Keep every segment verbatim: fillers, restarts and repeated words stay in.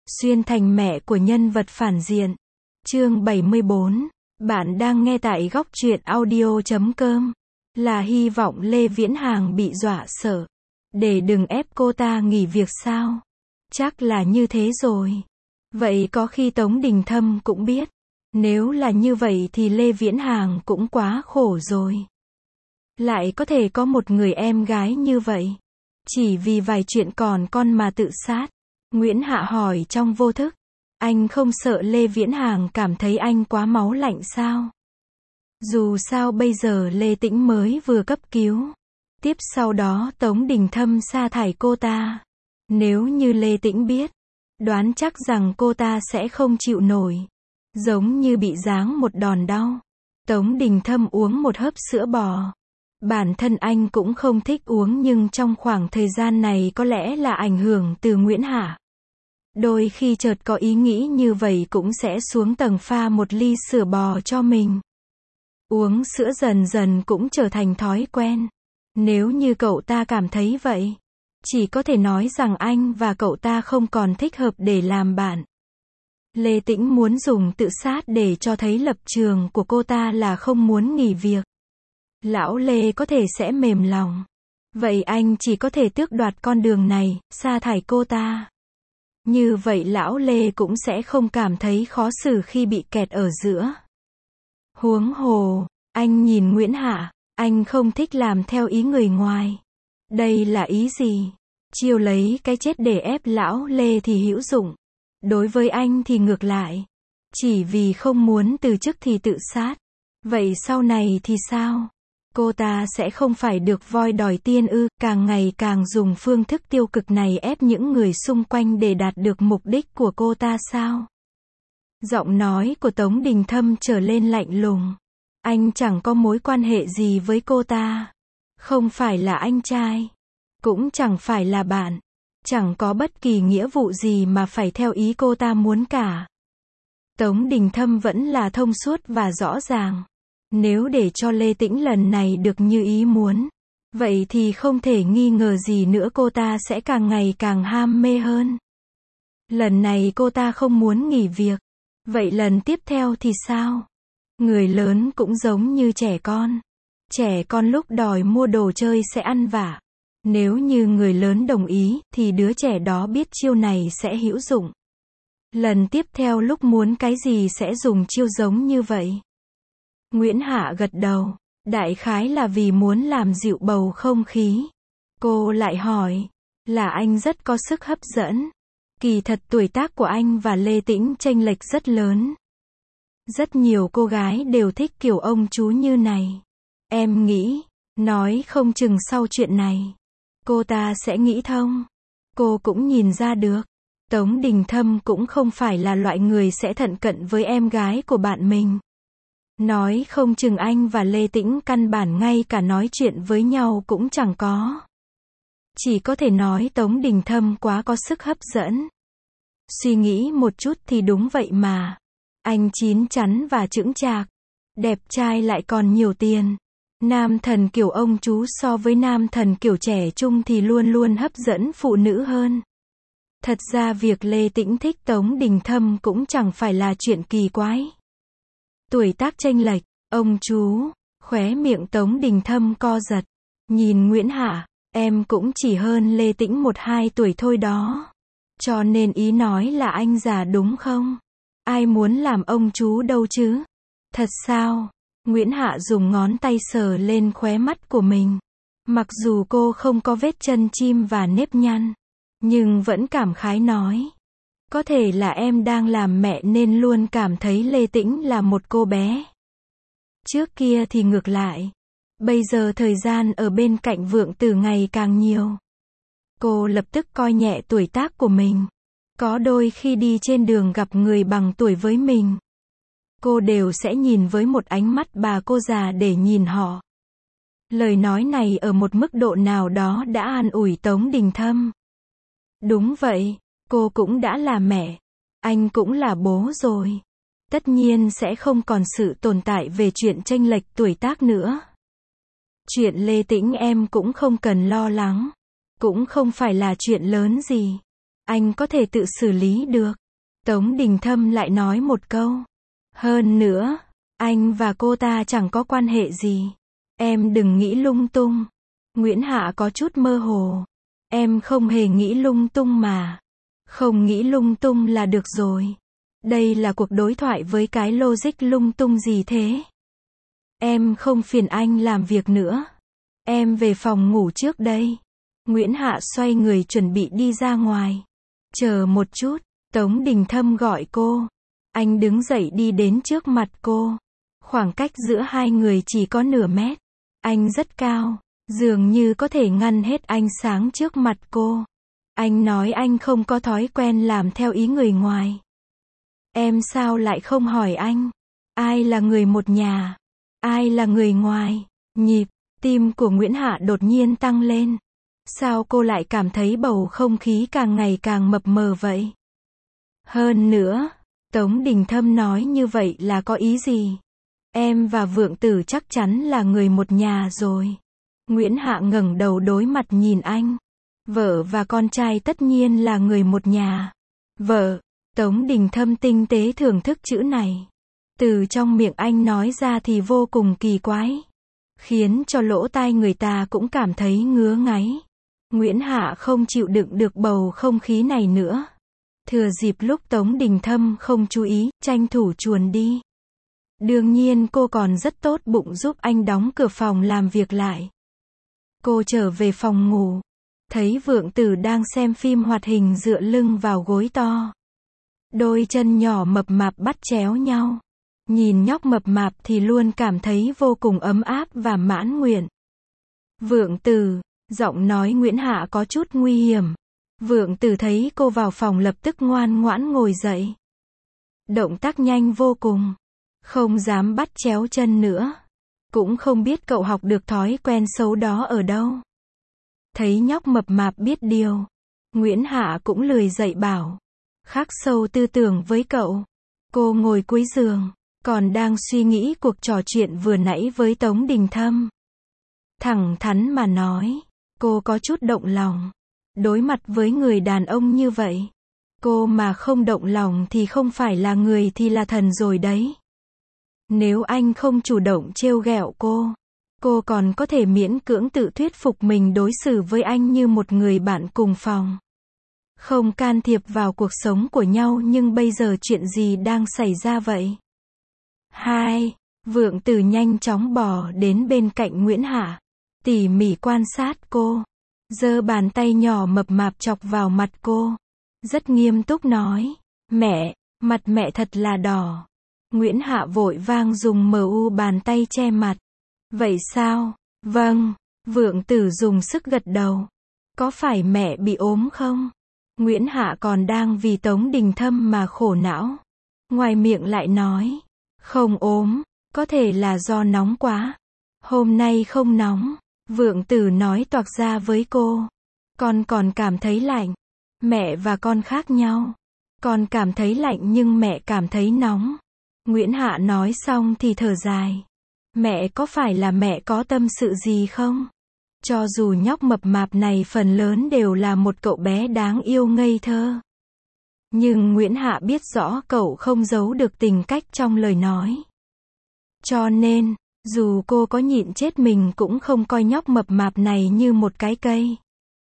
Xuyên thành mẹ của nhân vật phản diện. Chương bảy mươi bốn. Bạn đang nghe tại góc truyện audio chấm com. Là hy vọng Lê Viễn Hàng bị dọa sợ. Để đừng ép cô ta nghỉ việc sao? Chắc là như thế rồi. Vậy có khi Tống Đình Thâm cũng biết. Nếu là như vậy thì Lê Viễn Hàng cũng quá khổ rồi. Lại có thể có một người em gái như vậy. Chỉ vì vài chuyện còn con mà tự sát. Nguyễn Hạ hỏi trong vô thức. Anh không sợ Lê Viễn Hàng cảm thấy anh quá máu lạnh sao? Dù sao bây giờ Lê Tĩnh mới vừa cấp cứu. Tiếp sau đó Tống Đình Thâm sa thải cô ta. Nếu như Lê Tĩnh biết, đoán chắc rằng cô ta sẽ không chịu nổi. Giống như bị giáng một đòn đau. Tống Đình Thâm uống một hớp sữa bò. Bản thân anh cũng không thích uống nhưng trong khoảng thời gian này có lẽ là ảnh hưởng từ Nguyễn Hạ. Đôi khi chợt có ý nghĩ như vậy cũng sẽ xuống tầng pha một ly sữa bò cho mình. Uống sữa dần dần cũng trở thành thói quen. Nếu như cậu ta cảm thấy vậy, chỉ có thể nói rằng anh và cậu ta không còn thích hợp để làm bạn. Lê Tĩnh muốn dùng tự sát để cho thấy lập trường của cô ta là không muốn nghỉ việc. Lão Lê có thể sẽ mềm lòng. Vậy anh chỉ có thể tước đoạt con đường này, sa thải cô ta. Như vậy lão Lê cũng sẽ không cảm thấy khó xử khi bị kẹt ở giữa. Huống hồ, anh nhìn Nguyễn Hạ, anh không thích làm theo ý người ngoài. Đây là ý gì? Chiêu lấy cái chết để ép lão Lê thì hữu dụng. Đối với anh thì ngược lại. Chỉ vì không muốn từ chức thì tự sát. Vậy sau này thì sao? Cô ta sẽ không phải được voi đòi tiên ư, càng ngày càng dùng phương thức tiêu cực này ép những người xung quanh để đạt được mục đích của cô ta sao? Giọng nói của Tống Đình Thâm trở lên lạnh lùng. Anh chẳng có mối quan hệ gì với cô ta. Không phải là anh trai. Cũng chẳng phải là bạn. Chẳng có bất kỳ nghĩa vụ gì mà phải theo ý cô ta muốn cả. Tống Đình Thâm vẫn là thông suốt và rõ ràng. Nếu để cho Lê Tĩnh lần này được như ý muốn, vậy thì không thể nghi ngờ gì nữa cô ta sẽ càng ngày càng ham mê hơn. Lần này cô ta không muốn nghỉ việc. Vậy lần tiếp theo thì sao? Người lớn cũng giống như trẻ con. Trẻ con lúc đòi mua đồ chơi sẽ ăn vạ. Nếu như người lớn đồng ý, thì đứa trẻ đó biết chiêu này sẽ hữu dụng. Lần tiếp theo lúc muốn cái gì sẽ dùng chiêu giống như vậy. Nguyễn Hạ gật đầu. Đại khái là vì muốn làm dịu bầu không khí. Cô lại hỏi. Là anh rất có sức hấp dẫn. Kỳ thật tuổi tác của anh và Lê Tĩnh chênh lệch rất lớn. Rất nhiều cô gái đều thích kiểu ông chú như này. Em nghĩ, nói không chừng sau chuyện này, cô ta sẽ nghĩ thông. Cô cũng nhìn ra được. Tống Đình Thâm cũng không phải là loại người sẽ thận cận với em gái của bạn mình. Nói không chừng anh và Lê Tĩnh căn bản ngay cả nói chuyện với nhau cũng chẳng có. Chỉ có thể nói Tống Đình Thâm quá có sức hấp dẫn. Suy nghĩ một chút thì đúng vậy mà. Anh chín chắn và chững chạc. Đẹp trai lại còn nhiều tiền. Nam thần kiểu ông chú so với nam thần kiểu trẻ trung thì luôn luôn hấp dẫn phụ nữ hơn. Thật ra việc Lê Tĩnh thích Tống Đình Thâm cũng chẳng phải là chuyện kỳ quái. Tuổi tác chênh lệch, ông chú, khóe miệng Tống Đình Thâm co giật. Nhìn Nguyễn Hạ, em cũng chỉ hơn Lê Tĩnh một hai tuổi thôi đó. Cho nên ý nói là anh già đúng không? Ai muốn làm ông chú đâu chứ? Thật sao? Nguyễn Hạ dùng ngón tay sờ lên khóe mắt của mình. Mặc dù cô không có vết chân chim và nếp nhăn, nhưng vẫn cảm khái nói. Có thể là em đang làm mẹ nên luôn cảm thấy Lê Tĩnh là một cô bé. Trước kia thì ngược lại. Bây giờ thời gian ở bên cạnh Vượng Tử ngày càng nhiều. Cô lập tức coi nhẹ tuổi tác của mình. Có đôi khi đi trên đường gặp người bằng tuổi với mình, cô đều sẽ nhìn với một ánh mắt bà cô già để nhìn họ. Lời nói này ở một mức độ nào đó đã an ủi Tống Đình Thâm. Đúng vậy, cô cũng đã là mẹ. Anh cũng là bố rồi. Tất nhiên sẽ không còn sự tồn tại về chuyện chênh lệch tuổi tác nữa. Chuyện Lê Tĩnh em cũng không cần lo lắng. Cũng không phải là chuyện lớn gì. anh có thể tự xử lý được. Tống Đình Thâm lại nói một câu. Hơn nữa, anh và cô ta chẳng có quan hệ gì. Em đừng nghĩ lung tung. Nguyễn Hạ có chút mơ hồ. Em không hề nghĩ lung tung mà. Không nghĩ lung tung là được rồi. Đây là cuộc đối thoại với cái logic lung tung gì thế? Em không phiền anh làm việc nữa. Em về phòng ngủ trước đây. Nguyễn Hạ xoay người chuẩn bị đi ra ngoài. Chờ một chút, Tống Đình Thâm gọi cô. Anh đứng dậy đi đến trước mặt cô. Khoảng cách giữa hai người chỉ có nửa mét. Anh rất cao, dường như có thể ngăn hết ánh sáng trước mặt cô. Anh nói anh không có thói quen làm theo ý người ngoài. Em sao lại không hỏi anh? Ai là người một nhà? Ai là người ngoài? Nhịp tim của Nguyễn Hạ đột nhiên tăng lên. Sao cô lại cảm thấy bầu không khí càng ngày càng mập mờ vậy? Hơn nữa, Tống Đình Thâm nói như vậy là có ý gì? Em và Vượng Tử chắc chắn là người một nhà rồi. Nguyễn Hạ ngẩng đầu đối mặt nhìn anh. Vợ và con trai tất nhiên là người một nhà. Vợ. Tống Đình Thâm tinh tế thưởng thức chữ này. Từ trong miệng anh nói ra thì vô cùng kỳ quái. Khiến cho lỗ tai người ta cũng cảm thấy ngứa ngáy. Nguyễn Hạ không chịu đựng được bầu không khí này nữa. Thừa dịp lúc Tống Đình Thâm không chú ý, tranh thủ chuồn đi. Đương nhiên cô còn rất tốt bụng giúp anh đóng cửa phòng làm việc lại. Cô trở về phòng ngủ. Thấy Vượng Tử đang xem phim hoạt hình dựa lưng vào gối to. Đôi chân nhỏ mập mạp bắt chéo nhau. Nhìn nhóc mập mạp thì luôn cảm thấy vô cùng ấm áp và mãn nguyện. Vượng Tử, giọng nói Nguyễn Hạ có chút nguy hiểm. Vượng Tử thấy cô vào phòng lập tức ngoan ngoãn ngồi dậy. Động tác nhanh vô cùng. Không dám bắt chéo chân nữa. Cũng không biết cậu học được thói quen xấu đó ở đâu. Thấy nhóc mập mạp biết điều. Nguyễn Hạ cũng lười dạy bảo. Khắc sâu tư tưởng với cậu. Cô ngồi cuối giường. Còn đang suy nghĩ cuộc trò chuyện vừa nãy với Tống Đình Thâm. Thẳng thắn mà nói. Cô có chút động lòng. Đối mặt với người đàn ông như vậy. Cô mà không động lòng thì không phải là người thì là thần rồi đấy. Nếu anh không chủ động trêu ghẹo cô, cô còn có thể miễn cưỡng tự thuyết phục mình đối xử với anh như một người bạn cùng phòng. Không can thiệp vào cuộc sống của nhau, nhưng bây giờ chuyện gì đang xảy ra vậy? Hai, Vượng Tử nhanh chóng bò đến bên cạnh Nguyễn Hạ, tỉ mỉ quan sát cô, giơ bàn tay nhỏ mập mạp chọc vào mặt cô, rất nghiêm túc nói, mẹ, mặt mẹ thật là đỏ. Nguyễn Hạ vội vang dùng mờ u bàn tay che mặt. Vậy sao? Vâng. Vượng Tử dùng sức gật đầu. Có phải mẹ bị ốm không? Nguyễn Hạ còn đang vì Tống Đình Thâm mà khổ não. Ngoài miệng lại nói. Không ốm. Có thể là do nóng quá. Hôm nay không nóng. Vượng Tử nói toạc ra với cô. Con còn cảm thấy lạnh. Mẹ và con khác nhau. Con cảm thấy lạnh nhưng mẹ cảm thấy nóng. Nguyễn Hạ nói xong thì thở dài. Mẹ có phải là mẹ có tâm sự gì không? Cho dù nhóc mập mạp này phần lớn đều là một cậu bé đáng yêu ngây thơ. Nhưng Nguyễn Hạ biết rõ cậu không giấu được tình cách trong lời nói. Cho nên, dù cô có nhịn chết mình cũng không coi nhóc mập mạp này như một cái cây.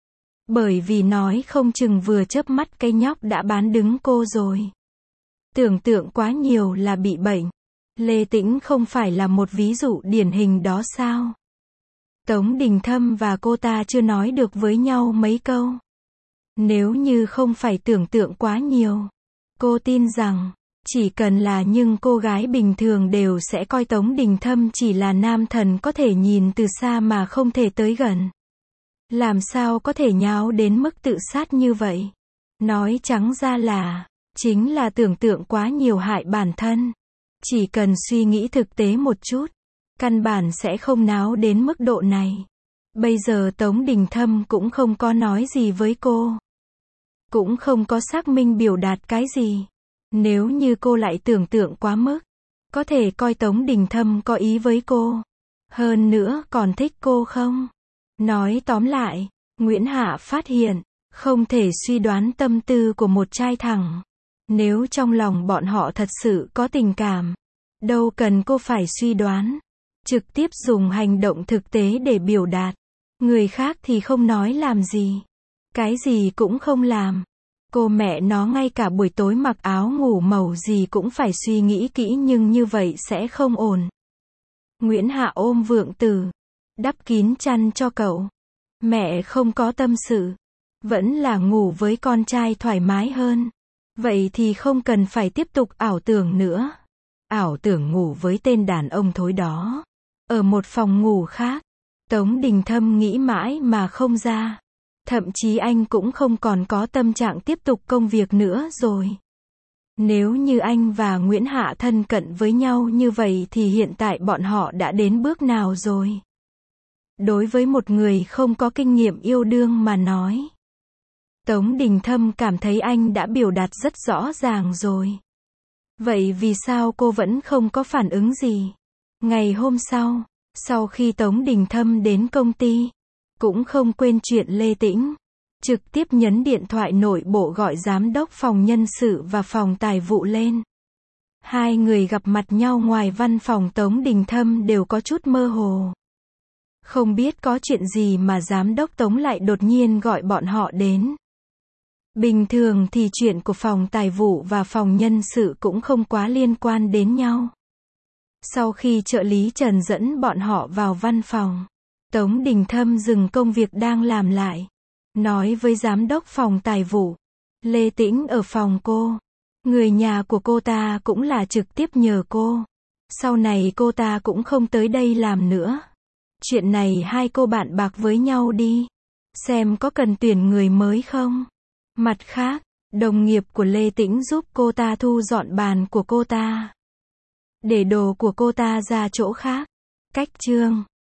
Bởi vì nói không chừng vừa chớp mắt cái nhóc đã bán đứng cô rồi. Tưởng tượng quá nhiều là bị bệnh. Lê Tĩnh không phải là một ví dụ điển hình đó sao? Tống Đình Thâm và cô ta chưa nói được với nhau mấy câu. Nếu như không phải tưởng tượng quá nhiều, cô tin rằng, chỉ cần là những cô gái bình thường đều sẽ coi Tống Đình Thâm chỉ là nam thần có thể nhìn từ xa mà không thể tới gần. Làm sao có thể nháo đến mức tự sát như vậy? Nói trắng ra là, chính là tưởng tượng quá nhiều hại bản thân. Chỉ cần suy nghĩ thực tế một chút, căn bản sẽ không náo đến mức độ này. Bây giờ Tống Đình Thâm cũng không có nói gì với cô. Cũng không có xác minh biểu đạt cái gì. Nếu như cô lại tưởng tượng quá mức, có thể coi Tống Đình Thâm có ý với cô. Hơn nữa còn thích cô không? Nói tóm lại, Nguyễn Hạ phát hiện, Không thể suy đoán tâm tư của một trai thẳng. Nếu trong lòng bọn họ thật sự có tình cảm, đâu cần cô phải suy đoán. Trực tiếp dùng hành động thực tế để biểu đạt. Người khác thì không nói làm gì. Cái gì cũng không làm. Cô mẹ nó ngay cả buổi tối mặc áo ngủ màu gì cũng phải suy nghĩ kỹ, nhưng như vậy sẽ không ổn. Nguyễn Hạ ôm Vượng Tử, đắp kín chăn cho cậu. Mẹ không có tâm sự. Vẫn là ngủ với con trai thoải mái hơn. Vậy thì không cần phải tiếp tục ảo tưởng nữa. Ảo tưởng ngủ với tên đàn ông thối đó. Ở một phòng ngủ khác. Tống Đình Thâm nghĩ mãi mà không ra. Thậm chí anh cũng không còn có tâm trạng tiếp tục công việc nữa rồi. Nếu như anh và Nguyễn Hạ thân cận với nhau như vậy thì hiện tại bọn họ đã đến bước nào rồi? Đối với một người không có kinh nghiệm yêu đương mà nói, Tống Đình Thâm cảm thấy anh đã biểu đạt rất rõ ràng rồi. Vậy vì sao cô vẫn không có phản ứng gì? Ngày hôm sau, sau khi Tống Đình Thâm đến công ty, cũng không quên chuyện Lê Tĩnh, trực tiếp nhấn điện thoại nội bộ gọi giám đốc phòng nhân sự và phòng tài vụ lên. Hai người gặp mặt nhau ngoài văn phòng Tống Đình Thâm đều có chút mơ hồ. Không biết có chuyện gì mà giám đốc Tống lại đột nhiên gọi bọn họ đến. Bình thường thì chuyện của phòng tài vụ và phòng nhân sự cũng không quá liên quan đến nhau. Sau khi trợ lý Trần dẫn bọn họ vào văn phòng, Tống Đình Thâm dừng công việc đang làm lại. Nói với giám đốc phòng tài vụ, Lê Tĩnh ở phòng cô. Người nhà của cô ta cũng là trực tiếp nhờ cô. Sau này cô ta cũng không tới đây làm nữa. Chuyện này hai cô bạn bạc với nhau đi. Xem có cần tuyển người mới không. Mặt khác, đồng nghiệp của Lê Tĩnh giúp cô ta thu dọn bàn của cô ta. Để đồ của cô ta ra chỗ khác. Cách chương